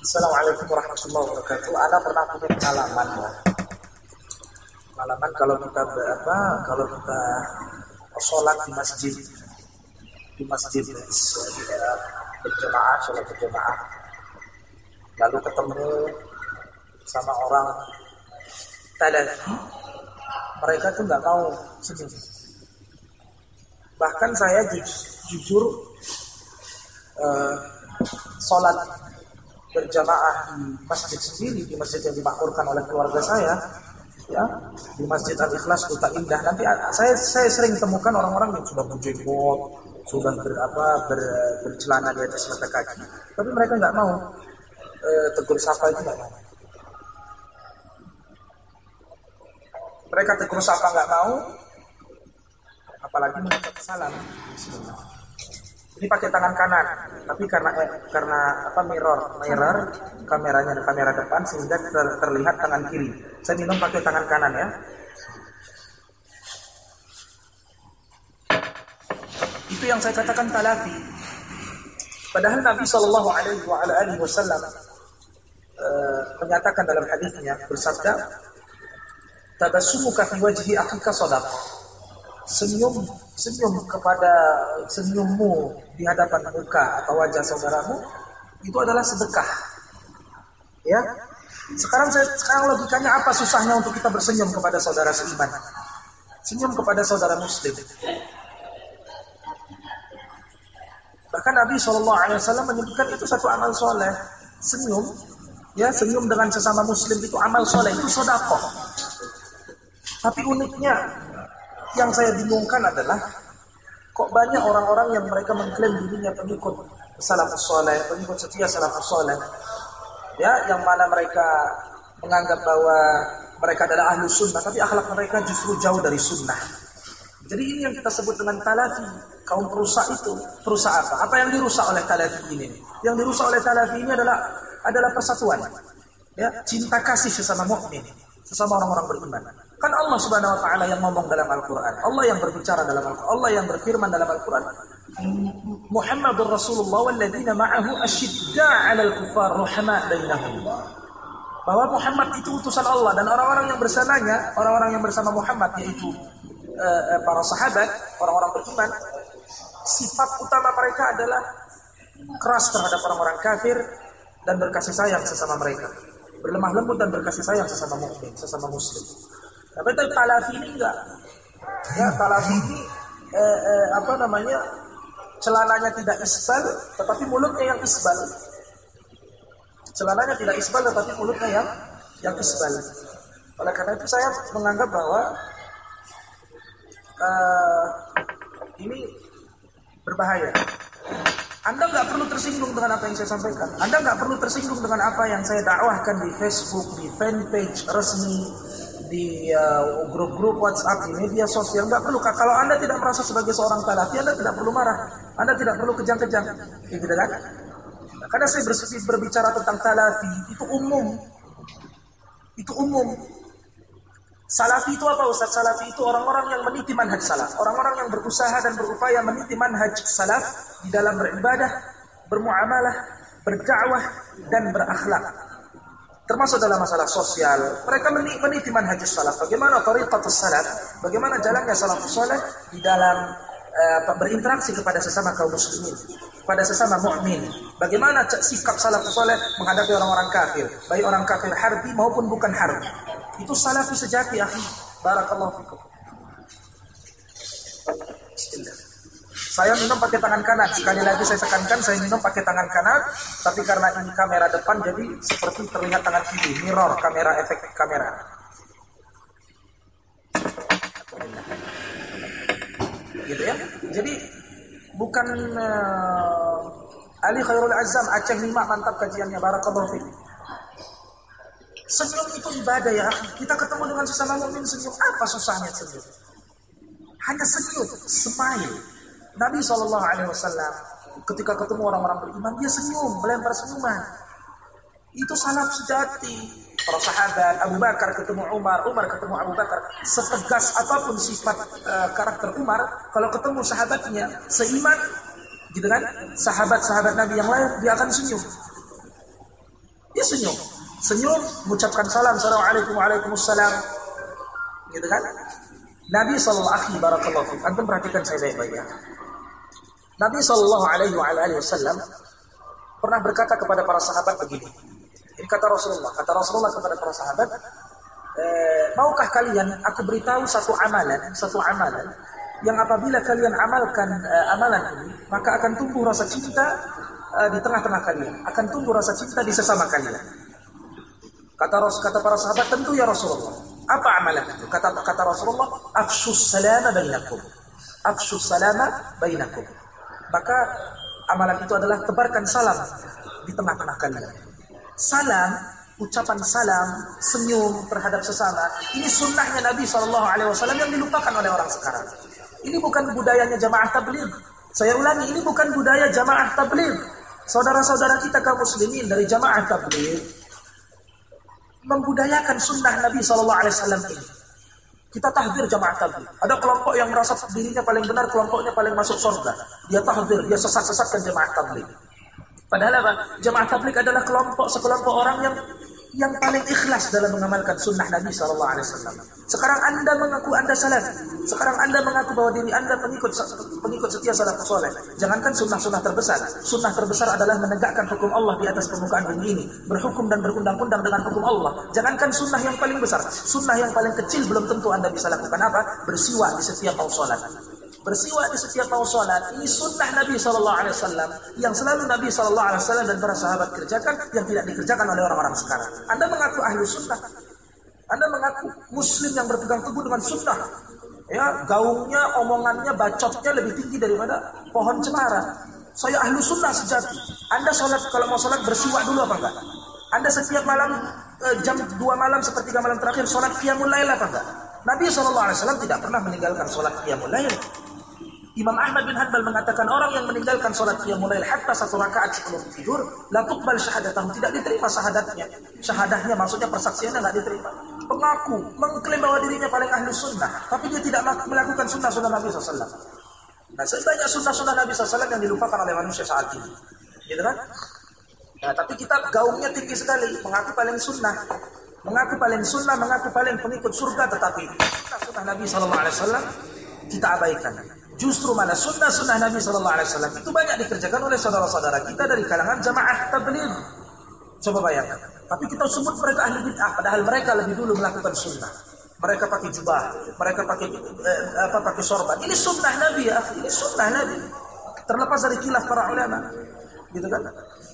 Assalamualaikum warahmatullahi wabarakatuh. Ana pernah punya pengalaman ya. Pengalaman kalau kita sholat di masjid berjamaah, sholat berjamaah, lalu ketemu sama orang tadafi, mereka tuh nggak mau senyum. Bahkan saya jujur sholat berjamaah di masjid sendiri, di masjid yang dimakmurkan oleh keluarga saya, ya, di Masjid Al-Ikhlas Kota Indah. Nanti saya sering temukan orang-orang yang sudah berjenggot, sudah bercelana di atas mata kaki, tapi mereka nggak mau tegur sapa, itu nggak mau. Mereka tegur sapa nggak mau, apalagi mengucap salam. Bismillah. Ini pakai tangan kanan, tapi karena mirror kameranya, kamera depan, sehingga terlihat tangan kiri. Saya minum pakai tangan kanan ya. Itu yang saya katakan talafi. Padahal Nabi Shallallahu Alaihi Wasallam menyatakan dalam hadisnya, bersabda, tabassumuka fi wajhi akhika shadaqah. Senyummu di hadapan muka atau wajah saudaramu itu adalah sedekah. Ya. Sekarang logikanya apa susahnya untuk kita bersenyum kepada saudara seiman? Senyum kepada saudara muslim. Bahkan Nabi SAW menyebutkan itu satu amal soleh. Senyum dengan sesama muslim itu amal soleh, itu sedekah. Tapi uniknya, yang saya bingungkan adalah kok banyak orang-orang yang mereka mengklaim dirinya pengikut salafus saleh, pengikut setia salafus saleh, ya, yang mana mereka menganggap bahwa mereka adalah ahlu sunnah, tapi akhlak mereka justru jauh dari sunnah. Jadi ini yang kita sebut dengan talafi. Kaum perusak itu, perusak apa? Apa yang dirusak oleh talafi ini? Yang dirusak oleh talafi ini adalah persatuan, ya, cinta kasih sesama mukmin, sesama orang-orang beriman. Kan Allah Subhanahu wa taala yang ngomong dalam Al-Qur'an. Allah yang berbicara dalam Al-Qur'an. Allah yang berfirman dalam Al-Qur'an, Muhammadur Rasulullah walladzina ma'ahu asyidda 'alal kuffar ruhama bainahum. Bahwa Muhammad itu utusan Allah, dan orang-orang yang bersamanya, orang-orang yang bersama Muhammad, yaitu para sahabat, orang-orang beriman, sifat utama mereka adalah keras terhadap orang-orang kafir dan berkasih sayang sesama mereka. Berlemah lembut dan berkasih sayang sesama mukmin, sesama muslim. Tapi talafi ini enggak. Ya, talafi ini celananya tidak isbal, tetapi mulutnya yang isbal. Celananya tidak isbal, tetapi mulutnya yang isbal. Oleh karena itu saya menganggap bahwa ini berbahaya. Anda nggak perlu tersinggung dengan apa yang saya sampaikan. Anda nggak perlu tersinggung dengan apa yang saya dakwahkan di Facebook, di fanpage resmi, di grup-grup WhatsApp, di media sosial. Nggak perlu. Kalau Anda tidak merasa sebagai seorang talafi, Anda tidak perlu marah. Anda tidak perlu kejang-kejang. Gitu kan? Karena saya berbicara tentang talafi, itu umum. Itu umum. Salafi itu apa, Ustaz? Salafi itu orang-orang yang meniti manhaj salaf. Orang-orang yang berusaha dan berupaya meniti manhaj salaf di dalam beribadah, bermuamalah, berdakwah, dan berakhlak. Termasuk dalam masalah sosial. Mereka meniti manhaj salaf. Bagaimana thariqatus salaf? Bagaimana jalannya salafus saleh di dalam berinteraksi kepada sesama kaum muslimin, pada sesama mukmin. Bagaimana sikap salafus saleh menghadapi orang-orang kafir, baik orang kafir harbi maupun bukan harbi. Itu salafi sejati, akhi. Barakallahu fikum. Bismillah. Saya minum pakai tangan kanan. Sekali lagi saya tekankan, saya minum pakai tangan kanan, tapi karena ini kamera depan, jadi seperti terlihat tangan kiri. Mirror, kamera, efek kamera. Gitu ya. Jadi bukan Ali Khairul Azam, Aceh 5, mantap kajiannya. Barakallahu fikum. Senyum itu ibadah ya. Kita ketemu dengan sesama mukmin, senyum. Apa susahnya senyum? Hanya senyum, smile. Nabi SAW ketika ketemu orang-orang beriman, dia senyum, melempar senyuman. Itu salaf sejati. Para sahabat, Abu Bakar ketemu Umar, Umar ketemu Abu Bakar. Setegas apapun sifat karakter Umar, kalau ketemu sahabatnya seiman, gitu kan? Sahabat-sahabat Nabi yang lain, dia akan senyum. Dia senyum. Senyum, mengucapkan salam, assalamualaikum, waalaikumsalam. Gitu kan? Nabi sallallahu alaihi barakallahu fiik. Antum perhatikan saya baik-baik ya. Nabi sallallahu alaihi wasallam pernah berkata kepada para sahabat begini. Ini kata Rasulullah kepada para sahabat, maukah kalian aku beritahu satu amalan yang apabila kalian amalkan amalan ini, maka akan tumbuh rasa cinta di tengah-tengah kalian, akan tumbuh rasa cinta di sesama kalian. Kata para sahabat, tentu ya Rasulullah. Apa amalan itu? Kata Rasulullah, afshus salama bainakum. Afshus salama bainakum. Maka amalan itu adalah tebarkan salam di tengah-tengah kalian. Salam, ucapan salam, senyum terhadap sesama. Ini sunnahnya Nabi SAW yang dilupakan oleh orang sekarang. Ini bukan budayanya jamaah tabligh. Saya ulangi, ini bukan budaya jamaah tabligh. Saudara-saudara kita kaum muslimin dari jamaah tabligh membudayakan sunnah Nabi SAW ini. Kita tahdir jamaah tabligh. Ada kelompok yang merasa dirinya paling benar, kelompoknya paling masuk surga. Dia tahdir, dia sesat-sesatkan jamaah tabligh. Padahal apa? Jamaah tabligh adalah sekelompok orang yang paling ikhlas dalam mengamalkan sunnah Nabi SAW. Sekarang Anda mengaku Anda salaf. Sekarang Anda mengaku bahwa diri Anda pengikut setia salafus saleh. Jangankan sunnah-sunnah terbesar. Sunnah terbesar adalah menegakkan hukum Allah di atas permukaan bumi ini. Berhukum dan berundang-undang dengan hukum Allah. Jangankan sunnah yang paling besar. Sunnah yang paling kecil belum tentu Anda bisa lakukan apa? Bersiwak di setiap mau sholat. Bersiwak di setiap mau sholat. Ini sunnah Nabi SAW yang selalu Nabi SAW dan para sahabat kerjakan, yang tidak dikerjakan oleh orang-orang sekarang. Anda mengaku ahlu sunnah, Anda mengaku muslim yang berpegang teguh dengan sunnah. Ya, gaungnya, omongannya, bacotnya lebih tinggi daripada pohon cemara. Saya ahlu sunnah sejati. Anda sholat, kalau mau sholat bersiwak dulu apa enggak? Anda setiap malam jam 2 malam sepertiga malam terakhir sholat qiyamul lail apa enggak? Nabi SAW tidak pernah meninggalkan sholat qiyamul lail. Imam Ahmad bin Hanbal mengatakan orang yang meninggalkan sholat qiyamul lail hatta 1 rakaat sebelum tidur, la tuqbal syahadatahu, tidak diterima syahadatnya. Syahadahnya maksudnya persaksiannya enggak diterima. Pengaku, mengklaim bahwa dirinya paling ahli sunnah, tapi dia tidak melakukan sunnah-sunnah Nabi SAW. Nah, sebanyak sunnah-sunnah Nabi SAW yang dilupakan oleh manusia saat ini. Gitu kan? Nah, tapi kita gaungnya tinggi sekali, mengaku paling sunnah. Mengaku paling sunnah, mengaku paling pengikut surga, tetapi sunnah Nabi SAW kita abaikan. Justru mana sunnah Nabi SAW itu banyak dikerjakan oleh saudara-saudara kita dari kalangan jamaah tabligh. Coba bayangkan. Tapi kita sebut mereka ahli bid'ah, padahal mereka lebih dulu melakukan sunnah. Mereka pakai jubah, mereka pakai sorban. Ini sunnah Nabi ya, ini sunnah Nabi. Terlepas dari khilaf para ulama, gitu kan?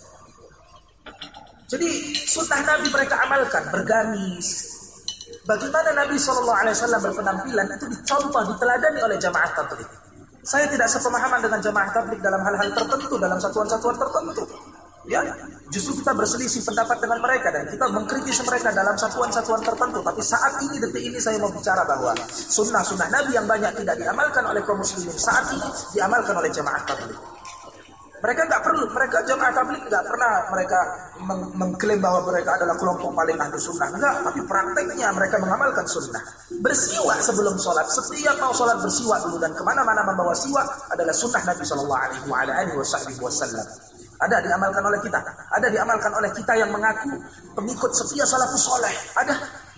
Jadi sunnah Nabi mereka amalkan, bergamis. Bagaimana Nabi SAW berpenampilan itu dicontoh, diteladani oleh jamaah tabligh. Saya tidak sepemahaman dengan jamaah tabligh dalam hal-hal tertentu, dalam satuan-satuan tertentu. Ya, justru kita berselisih pendapat dengan mereka dan kita mengkritisi mereka dalam satuan-satuan tertentu. Tapi saat ini, detik ini saya mau bicara bahwa sunnah-sunnah Nabi yang banyak tidak diamalkan oleh kaum muslimin saat ini diamalkan oleh jamaah tabligh. Mereka jamaah tabligh nggak pernah mereka mengklaim bahwa mereka adalah kelompok paling ahli sunnah. Enggak, tapi prakteknya mereka mengamalkan sunnah. Bersiwak sebelum sholat, setiap mau sholat bersiwak dulu, dan kemana-mana membawa siwak adalah sunnah Nabi SAW. Ada diamalkan oleh kita, ada diamalkan oleh kita yang mengaku pengikut setia salafus soleh. Ada.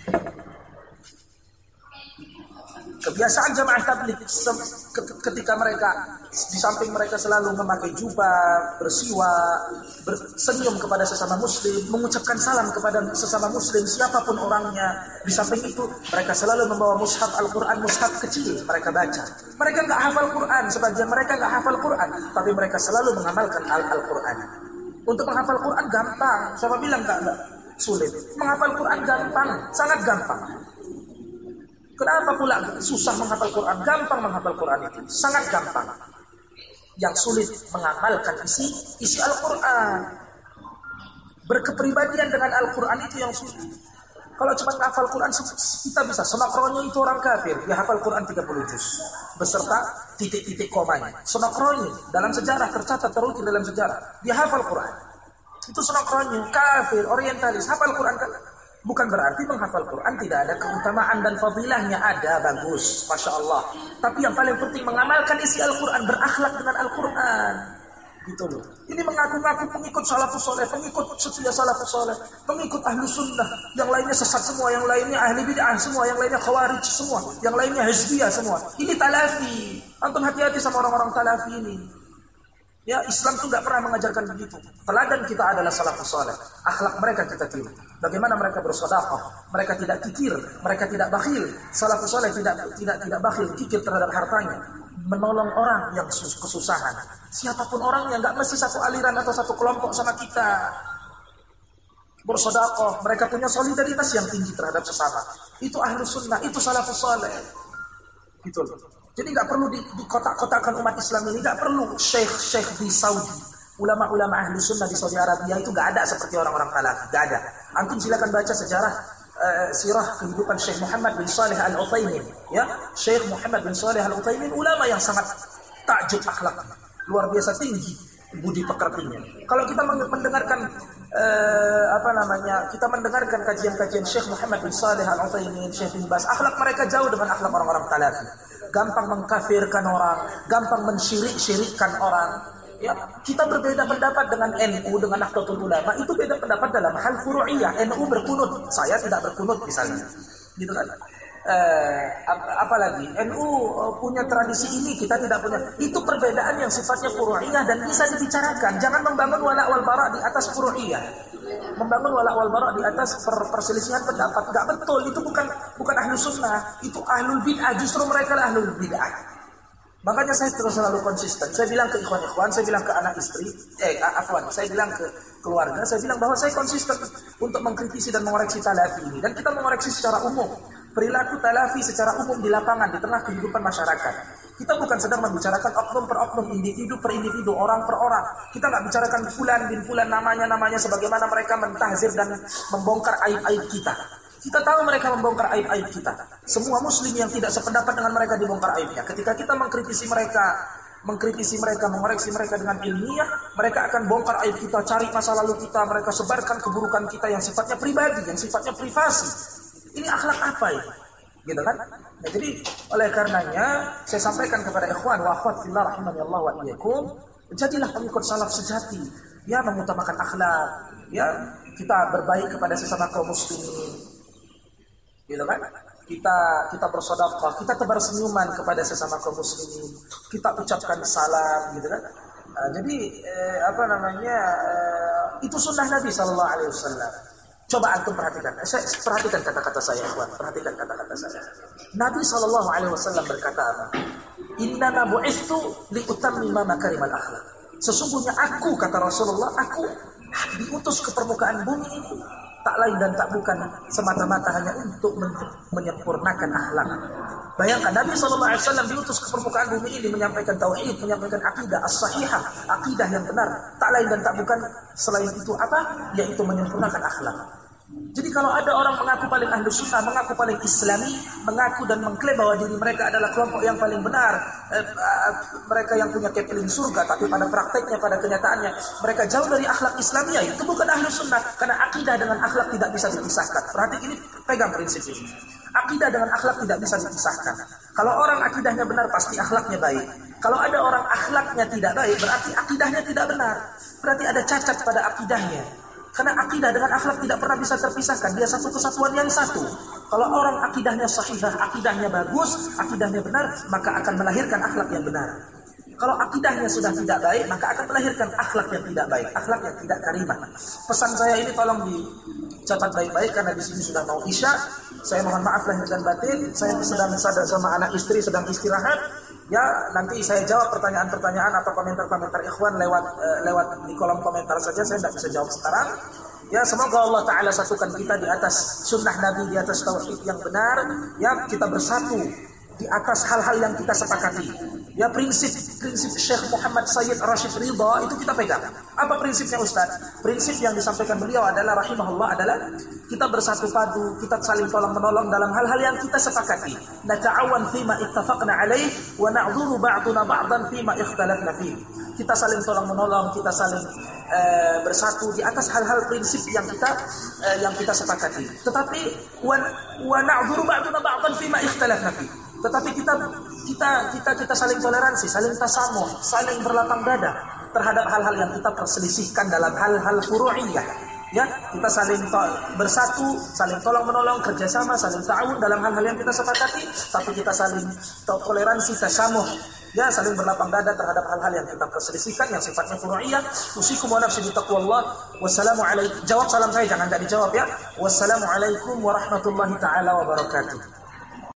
Kebiasaan jamaah tabligh ketika mereka di samping mereka selalu memakai jubah, bersiwak, bersenyum kepada sesama muslim, mengucapkan salam kepada sesama muslim siapapun orangnya. Di samping itu mereka selalu membawa mushaf Al-Quran, mushaf kecil mereka baca. Mereka enggak hafal Quran, sebagian mereka enggak hafal Quran, tapi mereka selalu mengamalkan Al-Quran. Untuk menghafal Quran gampang, siapa bilang enggak sulit? Menghafal Quran gampang, sangat gampang. Kenapa pula susah menghafal Quran? Gampang menghafal Quran itu, sangat gampang. Yang sulit mengamalkan isi Al-Quran. Berkepribadian dengan Al-Quran itu yang sulit. Kalau cuma menghafal Quran kita bisa. Sonokronyo itu orang kafir, dia hafal Quran 30 juz beserta titik-titik komanya. Sonokronyo dalam sejarah tercatat, terukir dalam sejarah, dia hafal Quran. Itu sonokronyo, kafir, orientalis, hafal Quran kan? Bukan berarti menghafal Quran tidak ada keutamaan dan fadilahnya, ada, bagus, Masya Allah. Tapi yang paling penting mengamalkan isi Al-Quran, berakhlak dengan Al-Quran. Gitu loh. Ini mengaku-ngaku pengikut salafus soleh, pengikut setia salafus soleh, pengikut ahlu sunnah. Yang lainnya sesat semua, yang lainnya ahli bid'ah semua, yang lainnya khawarij semua, yang lainnya hizbiyah semua. Ini talafi. Antum hati-hati sama orang-orang talafi ini. Ya, Islam itu nggak pernah mengajarkan begitu. Teladan kita adalah salafus soleh. Akhlak mereka kita tiru. Bagaimana mereka bersedekah? Mereka tidak kikir, mereka tidak bakhil. Salafus soleh tidak bakhil, kikir terhadap hartanya. Menolong orang yang kesusahan. Siapapun orangnya, nggak mesti satu aliran atau satu kelompok sama kita. Bersedekah, mereka punya solidaritas yang tinggi terhadap sesama. Itu ahlu sunnah, itu salafus soleh. Gitu loh. Jadi nggak perlu dikotak-kotakan umat Islam ini, nggak perlu syekh di Saudi, ulama-ulama ahlu sunnah di Saudi Arabia itu nggak ada seperti orang-orang Salafi, nggak ada. Antum silakan baca sejarah sirah kehidupan Syekh Muhammad bin Saleh Al-Utsaimin, ya. Syekh Muhammad bin Saleh Al-Utsaimin ulama yang sangat takjub akhlaknya, luar biasa tinggi budi pekertinya. Kalau kita mendengarkan kita mendengarkan kajian-kajian Syekh Muhammad bin Saleh Al-Utsaimin, Syekh bin Baz, akhlak mereka jauh dengan akhlak orang-orang Salafi. Gampang mengkafirkan orang, gampang mensyirik-syirikkan orang. Ya, kita berbeda pendapat dengan NU, dengan Nahdlatul Ulama, itu beda pendapat dalam hal furu'iyah. NU berkunut, saya tidak berkunut misalnya. Gitu kan? Apalagi NU punya tradisi ini, kita tidak punya. Itu perbedaan yang sifatnya furu'iyah dan bisa dibicarakan. Jangan membangun wala' wal bara' di atas furu'iyah. Membangun wala' wal bara' di atas perselisihan pendapat. Enggak betul, itu bukan ahlu sunnah, itu ahlul bid'ah, justru mereka lah ahlul bid'ah. Makanya saya terus selalu konsisten. Saya bilang ke ikhwan-ikhwan, saya bilang ke anak istri, saya bilang ke keluarga, saya bilang bahwa saya konsisten untuk mengkritisi dan mengoreksi talafi ini. Dan kita mengoreksi secara umum. Perilaku talafi secara umum di lapangan, di tengah kehidupan masyarakat. Kita bukan sedang membicarakan oknum per oknum, individu per individu, orang per orang. Kita nggak bicarakan fulan bin fulan namanya sebagaimana mereka mentahzir dan membongkar aib-aib kita. Kita tahu mereka membongkar aib-aib kita. Semua muslim yang tidak sependapat dengan mereka dibongkar aibnya. Ketika kita mengkritisi mereka, mengoreksi mereka dengan ilmiah, mereka akan bongkar aib kita, cari masa lalu kita, mereka sebarkan keburukan kita yang sifatnya pribadi, yang sifatnya privasi. Ini akhlak apa ya? Gitu kan? Nah, jadi oleh karenanya saya sampaikan kepada ikhwan wa akhwat fillah rahimanallah wa iyyakum, jadilah pengikut salaf sejati. Ya, mengutamakan akhlak, ya, kita berbaik kepada sesama kaum muslimin. Gitu kan? Kita bersedekah, kita tebar senyuman kepada sesama kaum muslimin, kita ucapkan salam, gitu kan? Jadi itu sunnah Nabi Sallallahu Alaihi Wasallam. Coba antum perhatikan, perhatikan kata-kata saya, perhatikan kata-kata saya. Nabi Sallallahu Alaihi Wasallam berkata apa? Inna bu'istu liutammima makarimal akhlak. Sesungguhnya aku, kata Rasulullah, aku diutus ke permukaan bumi ini tak lain dan tak bukan semata-mata hanya untuk menyempurnakan akhlak. Bayangkan Nabi SAW diutus ke permukaan bumi ini menyampaikan tauhid, menyampaikan akidah as-sahihah, akidah yang benar. Tak lain dan tak bukan selain itu apa? Yaitu menyempurnakan akhlak. Jadi kalau ada orang mengaku paling ahlu sunnah, mengaku paling islami, mengaku dan mengklaim bahwa diri mereka adalah kelompok yang paling benar, mereka yang punya kepling surga, tapi pada prakteknya, pada kenyataannya mereka jauh dari akhlak Islamiyah, itu bukan ahlu sunnah. Karena akidah dengan akhlak tidak bisa dipisahkan. Berarti ini, pegang prinsip ini. Akidah dengan akhlak tidak bisa dipisahkan. Kalau orang akidahnya benar, pasti akhlaknya baik. Kalau ada orang akhlaknya tidak baik, berarti akidahnya tidak benar. Berarti ada cacat pada akidahnya. Karena akidah dengan akhlak tidak pernah bisa terpisahkan. Dia satu kesatuan yang satu. Kalau orang akidahnya sahihah, akidahnya bagus, akidahnya benar, maka akan melahirkan akhlak yang benar. Kalau akidahnya sudah tidak baik, maka akan melahirkan akhlak yang tidak baik, akhlak yang tidak karimah. Pesan saya ini tolong dicatat baik-baik karena di sini sudah mau Isya. Saya mohon maaf lahir dan batin. Saya sedang sama anak istri sedang istirahat. Ya, nanti saya jawab pertanyaan-pertanyaan atau komentar-komentar ikhwan lewat di kolom komentar saja. Saya tidak bisa jawab sekarang. Ya, semoga Allah Ta'ala satukan kita di atas sunnah Nabi, di atas tauhid yang benar. Ya, kita bersatu di atas hal-hal yang kita sepakati. Ya, prinsip Syekh Muhammad Sayyid Rashid Ridha itu kita pegang. Apa prinsipnya Ustaz? Prinsip yang disampaikan beliau adalah rahimahullah adalah kita bersatu padu, kita saling tolong menolong dalam hal-hal yang kita sepakati. Nata'awan fima ittafaqna alaih wa na'dhuru ba'duna ba'dan fima ikhtalafna fihi. Kita saling tolong menolong, kita saling bersatu di atas hal-hal prinsip yang kita sepakati. Tetapi wa na'dhuru ba'duna ba'dan fima ikhtalafna fihi. Tetapi kita saling toleransi, saling tasamuh, saling berlapang dada. terhadap hal-hal yang kita perselisihkan dalam hal-hal furu'iyah. Ya, kita saling bersatu, saling tolong menolong, kerjasama, saling ta'awun dalam hal-hal yang kita sepakati, tapi kita saling toleransi, tasamuh, ya, saling berlapang dada terhadap hal-hal yang kita perselisihkan yang sifatnya furu'iyah. Usikum wa nafsi bitaqwallah. Wassalamualaikum. Jawab salam saya, jangan enggak dijawab ya. Wassalamualaikum warahmatullahi taala wabarakatuh.